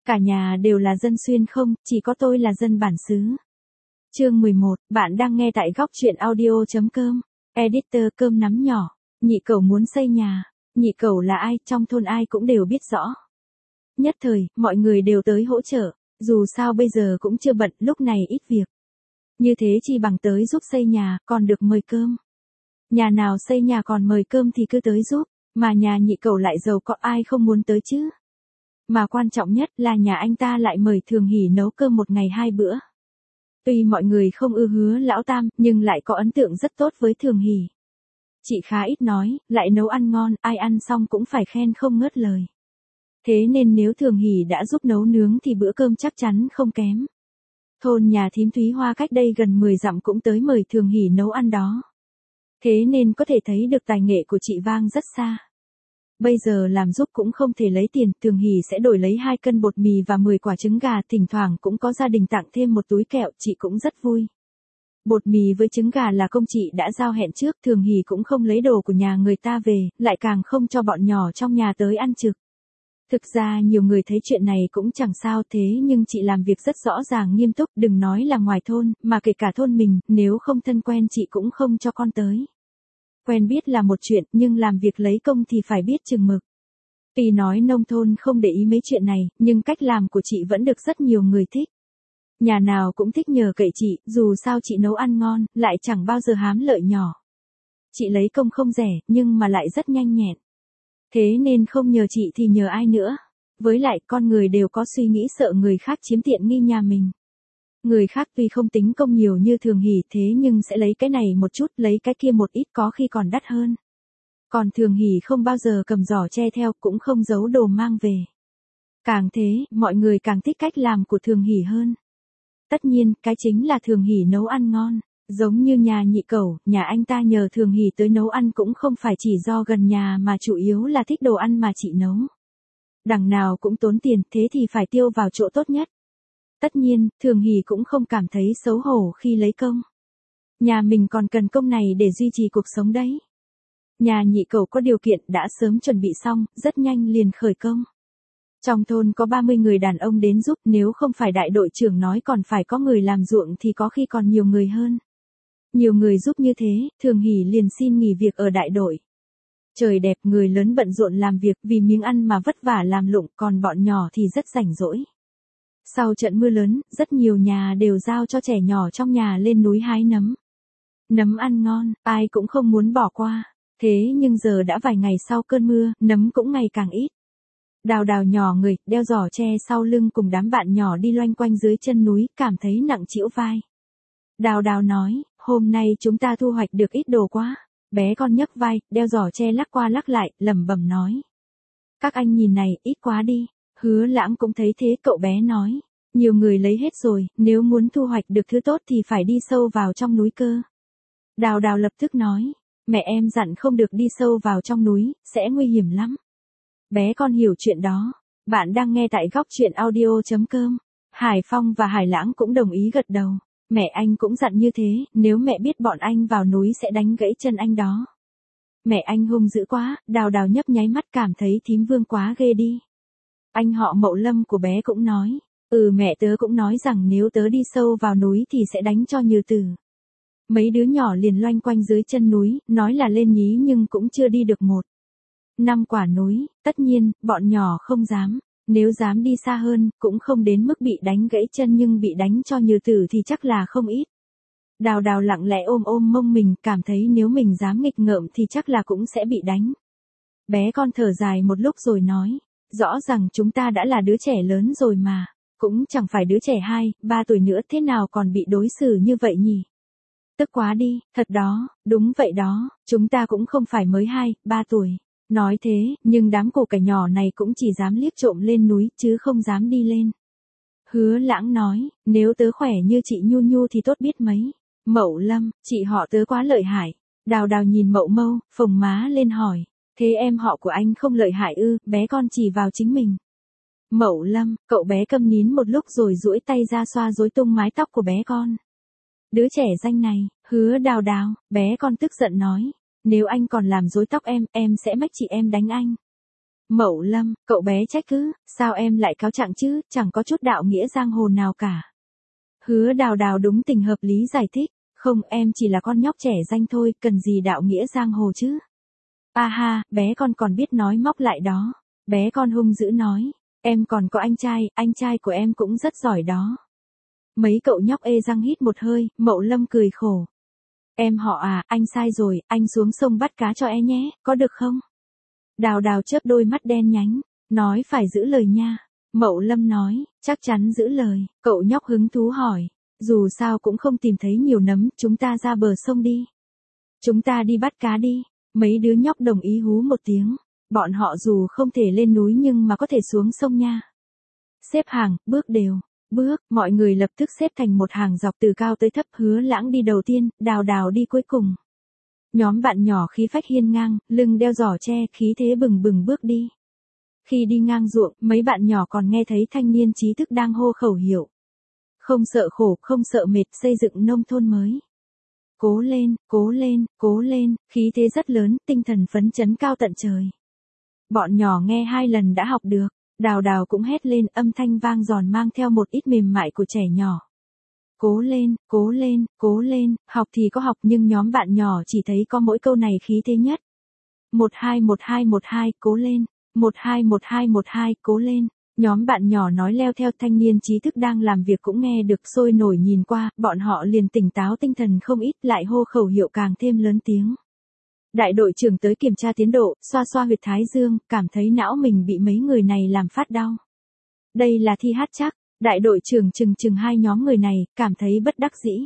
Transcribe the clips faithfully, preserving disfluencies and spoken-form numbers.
Cả nhà đều là dân xuyên không, chỉ có tôi là dân bản xứ. Chương mười một, bạn đang nghe tại góc truyện audio chấm com. Editor cơm nắm nhỏ. Nhị cẩu muốn xây nhà. Nhị cẩu là ai, trong thôn ai cũng đều biết rõ. Nhất thời, mọi người đều tới hỗ trợ. Dù sao bây giờ cũng chưa bận, lúc này ít việc. Như thế chi bằng tới giúp xây nhà, còn được mời cơm. Nhà nào xây nhà còn mời cơm thì cứ tới giúp. Mà nhà nhị cẩu lại giàu có ai không muốn tới chứ. Mà quan trọng nhất là nhà anh ta lại mời Thường Hỷ nấu cơm một ngày hai bữa. Tuy mọi người không ưa Hứa Lão Tam, nhưng lại có ấn tượng rất tốt với Thường Hỷ. Chị khá ít nói, lại nấu ăn ngon, ai ăn xong cũng phải khen không ngớt lời. Thế nên nếu Thường Hỷ đã giúp nấu nướng thì bữa cơm chắc chắn không kém. Thôn nhà thím Thúy Hoa cách đây gần mười dặm cũng tới mời Thường Hỷ nấu ăn đó. Thế nên có thể thấy được tài nghệ của chị vang rất xa. Bây giờ làm giúp cũng không thể lấy tiền, Thường Hỷ sẽ đổi lấy hai cân bột mì và mười quả trứng gà, thỉnh thoảng cũng có gia đình tặng thêm một túi kẹo, chị cũng rất vui. Bột mì với trứng gà là công chị đã giao hẹn trước, Thường Hỷ cũng không lấy đồ của nhà người ta về, lại càng không cho bọn nhỏ trong nhà tới ăn trực. Thực ra nhiều người thấy chuyện này cũng chẳng sao thế nhưng chị làm việc rất rõ ràng nghiêm túc, đừng nói là ngoài thôn, mà kể cả thôn mình, nếu không thân quen chị cũng không cho con tới. Quen biết là một chuyện, nhưng làm việc lấy công thì phải biết chừng mực. Tuy nói nông thôn không để ý mấy chuyện này, nhưng cách làm của chị vẫn được rất nhiều người thích. Nhà nào cũng thích nhờ cậy chị, dù sao chị nấu ăn ngon, lại chẳng bao giờ hám lợi nhỏ. Chị lấy công không rẻ, nhưng mà lại rất nhanh nhẹn. Thế nên không nhờ chị thì nhờ ai nữa. Với lại, con người đều có suy nghĩ sợ người khác chiếm tiện nghi nhà mình. Người khác tuy không tính công nhiều như Thường Hỷ thế nhưng sẽ lấy cái này một chút, lấy cái kia một ít, có khi còn đắt hơn. Còn Thường Hỷ không bao giờ cầm giỏ che theo, cũng không giấu đồ mang về. Càng thế, mọi người càng thích cách làm của Thường Hỷ hơn. Tất nhiên, cái chính là Thường Hỷ nấu ăn ngon. Giống như nhà nhị cẩu, nhà anh ta nhờ Thường Hỷ tới nấu ăn cũng không phải chỉ do gần nhà mà chủ yếu là thích đồ ăn mà chị nấu. Đằng nào cũng tốn tiền, thế thì phải tiêu vào chỗ tốt nhất. Tất nhiên, Thường Hỷ cũng không cảm thấy xấu hổ khi lấy công. Nhà mình còn cần công này để duy trì cuộc sống đấy. Nhà nhị cẩu có điều kiện đã sớm chuẩn bị xong, rất nhanh liền khởi công. Trong thôn có ba mươi người đàn ông đến giúp, nếu không phải đại đội trưởng nói còn phải có người làm ruộng thì có khi còn nhiều người hơn. Nhiều người giúp như thế, Thường Hỷ liền xin nghỉ việc ở đại đội. Trời đẹp, người lớn bận rộn làm việc vì miếng ăn mà vất vả làm lụng, còn bọn nhỏ thì rất rảnh rỗi. Sau trận mưa lớn, rất nhiều nhà đều giao cho trẻ nhỏ trong nhà lên núi hái nấm. Nấm ăn ngon, ai cũng không muốn bỏ qua. Thế nhưng giờ đã vài ngày sau cơn mưa, nấm cũng ngày càng ít. Đào Đào nhỏ người, đeo giỏ tre sau lưng cùng đám bạn nhỏ đi loanh quanh dưới chân núi, cảm thấy nặng trĩu vai. Đào Đào nói, hôm nay chúng ta thu hoạch được ít đồ quá. Bé con nhấc vai, đeo giỏ tre lắc qua lắc lại, lẩm bẩm nói. Các anh nhìn này, ít quá đi. Hứa Lãng cũng thấy thế, cậu bé nói. Nhiều người lấy hết rồi, nếu muốn thu hoạch được thứ tốt thì phải đi sâu vào trong núi cơ. Đào Đào lập tức nói. Mẹ em dặn không được đi sâu vào trong núi, sẽ nguy hiểm lắm. Bé con hiểu chuyện đó. Bạn đang nghe tại góc truyện audio chấm com. Hải Phong và Hải Lãng cũng đồng ý gật đầu. Mẹ anh cũng dặn như thế, nếu mẹ biết bọn anh vào núi sẽ đánh gãy chân anh đó. Mẹ anh hung dữ quá, Đào Đào nhấp nháy mắt cảm thấy thím Vương quá ghê đi. Anh họ Mậu Lâm của bé cũng nói, ừ mẹ tớ cũng nói rằng nếu tớ đi sâu vào núi thì sẽ đánh cho như tử. Mấy đứa nhỏ liền loanh quanh dưới chân núi, nói là lên nhí nhưng cũng chưa đi được một. Năm quả núi, tất nhiên, bọn nhỏ không dám. Nếu dám đi xa hơn, cũng không đến mức bị đánh gãy chân nhưng bị đánh cho như tử thì chắc là không ít. Đào Đào lặng lẽ ôm ôm mông mình, cảm thấy nếu mình dám nghịch ngợm thì chắc là cũng sẽ bị đánh. Bé con thở dài một lúc rồi nói, rõ ràng chúng ta đã là đứa trẻ lớn rồi mà, cũng chẳng phải đứa trẻ hai, ba tuổi nữa thế nào còn bị đối xử như vậy nhỉ? Tức quá đi, thật đó, đúng vậy đó, chúng ta cũng không phải mới hai, ba tuổi. Nói thế, nhưng đám củ cải nhỏ này cũng chỉ dám liếc trộm lên núi, chứ không dám đi lên. Hứa Lãng nói, nếu tớ khỏe như chị Nhu Nhu thì tốt biết mấy. Mậu Lâm, chị họ tớ quá lợi hại. Đào Đào nhìn Mậu Mâu, phồng má lên hỏi, thế em họ của anh không lợi hại ư? Bé con chỉ vào chính mình. Mậu Lâm, cậu bé câm nín một lúc rồi duỗi tay ra xoa rối tung mái tóc của bé con. Đứa trẻ danh này, Hứa Đào Đào, bé con tức giận nói. Nếu anh còn làm rối tóc em, em sẽ mách chị em đánh anh. Mậu Lâm, cậu bé trách cứ, sao em lại cáo trạng chứ, chẳng có chút đạo nghĩa giang hồ nào cả. Hứa Đào Đào đúng tình hợp lý giải thích, không em chỉ là con nhóc trẻ danh thôi, cần gì đạo nghĩa giang hồ chứ. A ha, bé con còn biết nói móc lại đó. Bé con hung dữ nói, em còn có anh trai, anh trai của em cũng rất giỏi đó. Mấy cậu nhóc ê răng hít một hơi, Mậu Lâm cười khổ. Em họ à, anh sai rồi, anh xuống sông bắt cá cho em nhé, có được không? Đào Đào chớp đôi mắt đen nhánh, nói phải giữ lời nha. Mậu Lâm nói, chắc chắn giữ lời, cậu nhóc hứng thú hỏi, dù sao cũng không tìm thấy nhiều nấm, chúng ta ra bờ sông đi. Chúng ta đi bắt cá đi, mấy đứa nhóc đồng ý hú một tiếng, bọn họ dù không thể lên núi nhưng mà có thể xuống sông nha. Xếp hàng, bước đều, bước, mọi người lập tức xếp thành một hàng dọc từ cao tới thấp, Hứa Lãng đi đầu tiên, Đào Đào đi cuối cùng. Nhóm bạn nhỏ khí phách hiên ngang, lưng đeo giỏ tre, khí thế bừng bừng bước đi. Khi đi ngang ruộng, mấy bạn nhỏ còn nghe thấy thanh niên trí thức đang hô khẩu hiệu. Không sợ khổ, không sợ mệt, xây dựng nông thôn mới. Cố lên, cố lên, cố lên, khí thế rất lớn, tinh thần phấn chấn cao tận trời. Bọn nhỏ nghe hai lần đã học được, Đào Đào cũng hét lên, âm thanh vang giòn mang theo một ít mềm mại của trẻ nhỏ. Cố lên, cố lên, cố lên, học thì có học nhưng nhóm bạn nhỏ chỉ thấy có mỗi câu này khí thế nhất. Một hai một hai một hai, cố lên, một hai một hai một hai, cố lên. Nhóm bạn nhỏ nói leo theo, thanh niên trí thức đang làm việc cũng nghe được sôi nổi nhìn qua, bọn họ liền tỉnh táo tinh thần không ít, lại hô khẩu hiệu càng thêm lớn tiếng. Đại đội trưởng tới kiểm tra tiến độ, xoa xoa huyệt thái dương, cảm thấy não mình bị mấy người này làm phát đau. Đây là thi hát chắc, đại đội trưởng chừng chừng hai nhóm người này, cảm thấy bất đắc dĩ.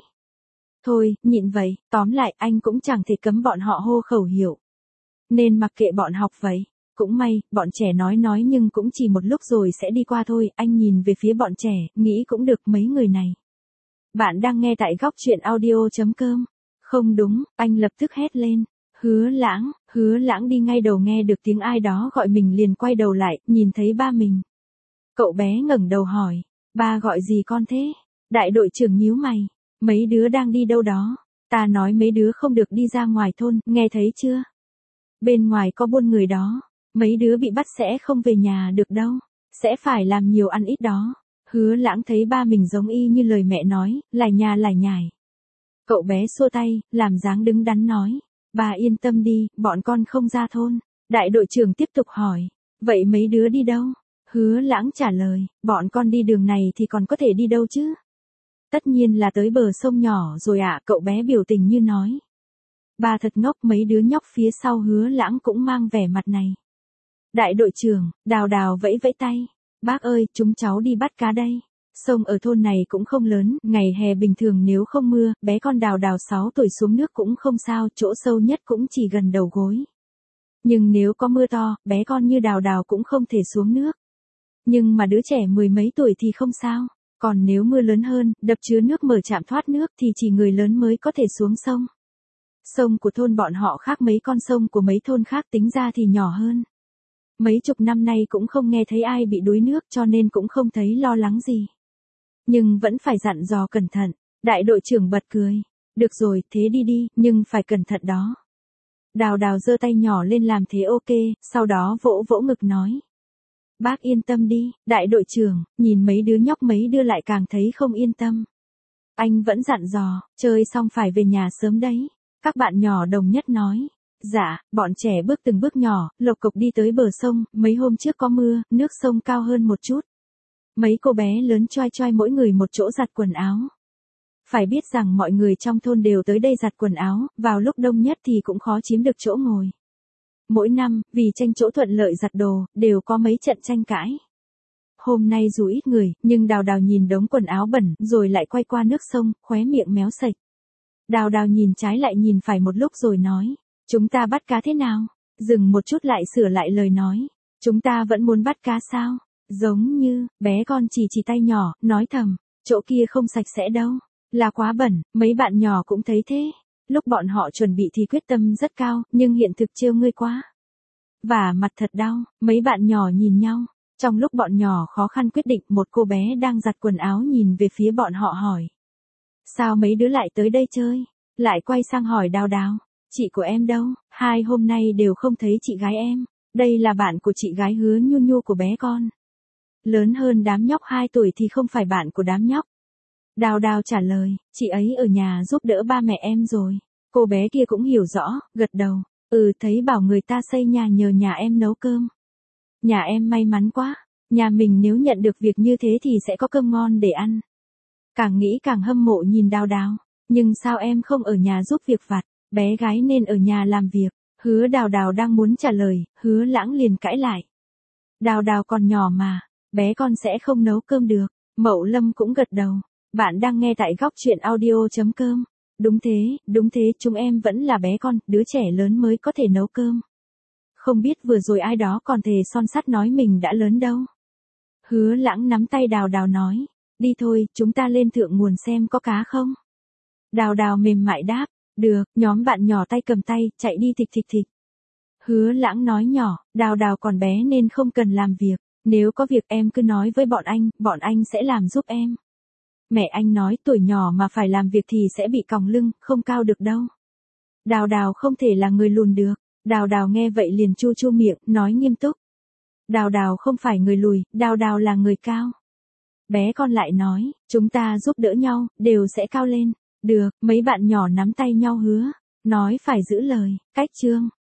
Thôi, nhịn vậy, tóm lại anh cũng chẳng thể cấm bọn họ hô khẩu hiệu. Nên mặc kệ bọn học vậy. Cũng may, bọn trẻ nói nói nhưng cũng chỉ một lúc rồi sẽ đi qua thôi, anh nhìn về phía bọn trẻ, nghĩ cũng được mấy người này. Bạn đang nghe tại góc truyện audio chấm com. Không đúng, anh lập tức hét lên. Hứa Lãng, Hứa Lãng đi ngay đầu nghe được tiếng ai đó gọi mình liền quay đầu lại, nhìn thấy ba mình. Cậu bé ngẩng đầu hỏi, ba gọi gì con thế? Đại đội trưởng nhíu mày, mấy đứa đang đi đâu đó? Ta nói mấy đứa không được đi ra ngoài thôn, nghe thấy chưa? Bên ngoài có buôn người đó. Mấy đứa bị bắt sẽ không về nhà được đâu, sẽ phải làm nhiều ăn ít đó. Hứa Lãng thấy ba mình giống y như lời mẹ nói, lải nhà lải nhải. Cậu bé xua tay, làm dáng đứng đắn nói, ba yên tâm đi, bọn con không ra thôn. Đại đội trưởng tiếp tục hỏi, vậy mấy đứa đi đâu? Hứa Lãng trả lời, bọn con đi đường này thì còn có thể đi đâu chứ? Tất nhiên là tới bờ sông nhỏ rồi ạ, à, cậu bé biểu tình như nói. Ba thật ngốc, mấy đứa nhóc phía sau Hứa Lãng cũng mang vẻ mặt này. Đại đội trưởng, Đào Đào vẫy vẫy tay. Bác ơi, chúng cháu đi bắt cá đây. Sông ở thôn này cũng không lớn, ngày hè bình thường nếu không mưa, bé con Đào Đào sáu tuổi xuống nước cũng không sao, chỗ sâu nhất cũng chỉ gần đầu gối. Nhưng nếu có mưa to, bé con như Đào Đào cũng không thể xuống nước. Nhưng mà đứa trẻ mười mấy tuổi thì không sao. Còn nếu mưa lớn hơn, đập chứa nước mở trạm thoát nước thì chỉ người lớn mới có thể xuống sông. Sông của thôn bọn họ khác mấy con sông của mấy thôn khác, tính ra thì nhỏ hơn. Mấy chục năm nay cũng không nghe thấy ai bị đuối nước cho nên cũng không thấy lo lắng gì. Nhưng vẫn phải dặn dò cẩn thận. Đại đội trưởng bật cười. Được rồi, thế đi đi, nhưng phải cẩn thận đó. Đào Đào giơ tay nhỏ lên làm thế ok, sau đó vỗ vỗ ngực nói. Bác yên tâm đi, đại đội trưởng, nhìn mấy đứa nhóc mấy đứa lại càng thấy không yên tâm. Anh vẫn dặn dò, chơi xong phải về nhà sớm đấy. Các bạn nhỏ đồng nhất nói. Dạ, bọn trẻ bước từng bước nhỏ, lộc cộc đi tới bờ sông, mấy hôm trước có mưa, nước sông cao hơn một chút. Mấy cô bé lớn choai choai mỗi người một chỗ giặt quần áo. Phải biết rằng mọi người trong thôn đều tới đây giặt quần áo, vào lúc đông nhất thì cũng khó chiếm được chỗ ngồi. Mỗi năm, vì tranh chỗ thuận lợi giặt đồ, đều có mấy trận tranh cãi. Hôm nay dù ít người, nhưng Đào Đào nhìn đống quần áo bẩn, rồi lại quay qua nước sông, khóe miệng méo sạch. Đào Đào nhìn trái lại nhìn phải một lúc rồi nói. Chúng ta bắt cá thế nào? Dừng một chút lại sửa lại lời nói. Chúng ta vẫn muốn bắt cá sao? Giống như, bé con chỉ chỉ tay nhỏ, nói thầm. Chỗ kia không sạch sẽ đâu. Là quá bẩn, mấy bạn nhỏ cũng thấy thế. Lúc bọn họ chuẩn bị thì quyết tâm rất cao, nhưng hiện thực trêu ngươi quá. Và mặt thật đau, mấy bạn nhỏ nhìn nhau. Trong lúc bọn nhỏ khó khăn quyết định, một cô bé đang giặt quần áo nhìn về phía bọn họ hỏi. Sao mấy đứa lại tới đây chơi? Lại quay sang hỏi Đào Đào. Chị của em đâu? Hai hôm nay đều không thấy chị gái em. Đây là bạn của chị gái Hứa Nhu Nhu của bé con. Lớn hơn đám nhóc hai tuổi thì không phải bạn của đám nhóc. Đào Đào trả lời, chị ấy ở nhà giúp đỡ ba mẹ em rồi. Cô bé kia cũng hiểu rõ, gật đầu. Ừ, thấy bảo người ta xây nhà nhờ nhà em nấu cơm. Nhà em may mắn quá, nhà mình nếu nhận được việc như thế thì sẽ có cơm ngon để ăn. Càng nghĩ càng hâm mộ nhìn Đào Đào, nhưng sao em không ở nhà giúp việc vặt, bé gái nên ở nhà làm việc. Hứa Đào Đào đang muốn trả lời, Hứa Lãng liền cãi lại. Đào Đào còn nhỏ mà, bé con sẽ không nấu cơm được. Mậu Lâm cũng gật đầu. Bạn đang nghe tại góc truyện audio.com. Đúng thế, đúng thế, chúng em vẫn là bé con, đứa trẻ lớn mới có thể nấu cơm. Không biết vừa rồi ai đó còn thề son sắt nói mình đã lớn đâu. Hứa Lãng nắm tay Đào Đào nói, đi thôi, chúng ta lên thượng nguồn xem có cá không. Đào Đào mềm mại đáp, được, nhóm bạn nhỏ tay cầm tay, chạy đi thịch thịch thịch. Hứa Lãng nói nhỏ, Đào Đào còn bé nên không cần làm việc, nếu có việc em cứ nói với bọn anh, bọn anh sẽ làm giúp em. Mẹ anh nói tuổi nhỏ mà phải làm việc thì sẽ bị còng lưng, không cao được đâu. Đào Đào không thể là người lùn được. Đào Đào nghe vậy liền chu chu miệng, nói nghiêm túc. Đào Đào không phải người lùn, Đào Đào là người cao. Bé con lại nói, chúng ta giúp đỡ nhau, đều sẽ cao lên. Được, mấy bạn nhỏ nắm tay nhau hứa, nói phải giữ lời. Cách chương